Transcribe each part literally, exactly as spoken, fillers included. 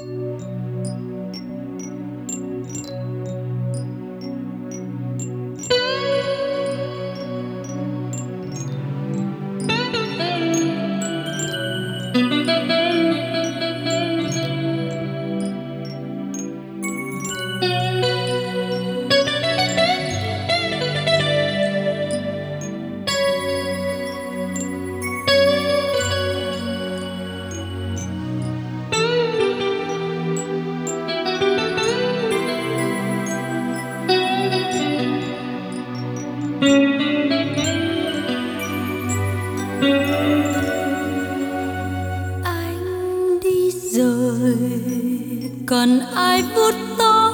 Anh đi rồi còn ai vuốt to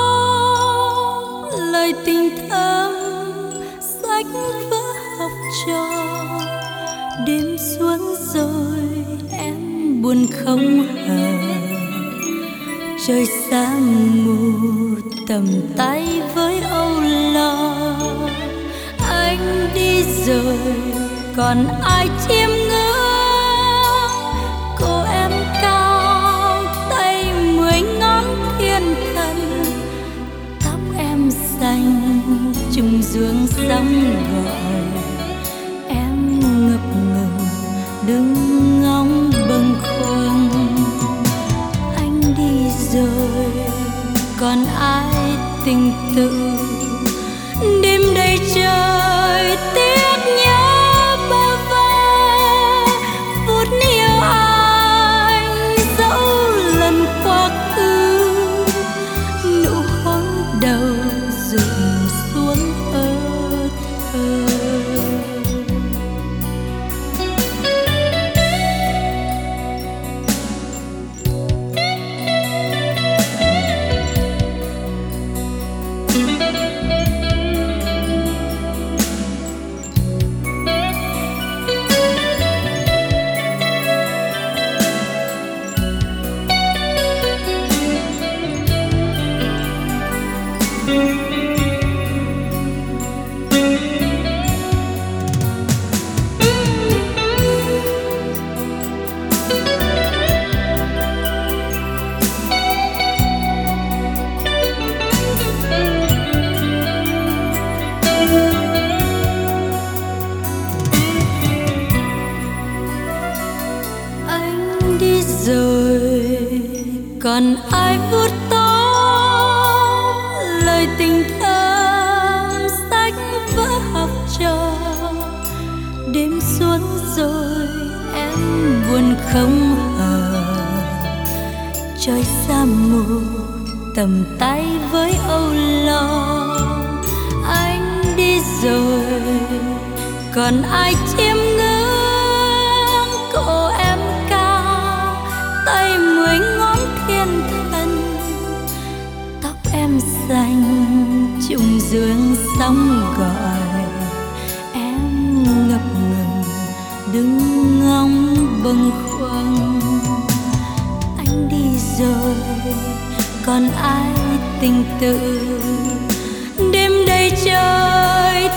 lời tình thâm sách vở học trò. Đêm xuống rồi em buồn không hờ, trời xa mù tầm tay với âu lo. Anh đi rồi còn ai chiêm ngưỡng cô em cao tay mười ngón thiên thần. Tóc em xanh trùng dương sóng gọi, em ngập ngừng đứng ngóng bâng khuâng. Anh đi rồi còn ai tình tự, đêm đầy trời tiếc nhớ bơ vơ. Phút yêu anh dẫu lần quá khứ, nụ hôn đầu rụng xuống ơ thơ. Anh đi rồi còn ai vuốt tóc lời tình thâm sách vở học trò. Đêm xuống rồi em buồn không hờ, trời xa mù tầm tay với âu lo. Anh đi rồi còn ai chiêm ngưỡng cô em cao tay mười ngón thiên thần. Tóc em xanh trùng dương sóng gọi, em ngập ngừng đứng ngóng bâng khuâng. Anh đi rồi còn ai tình tự, đêm đầy trời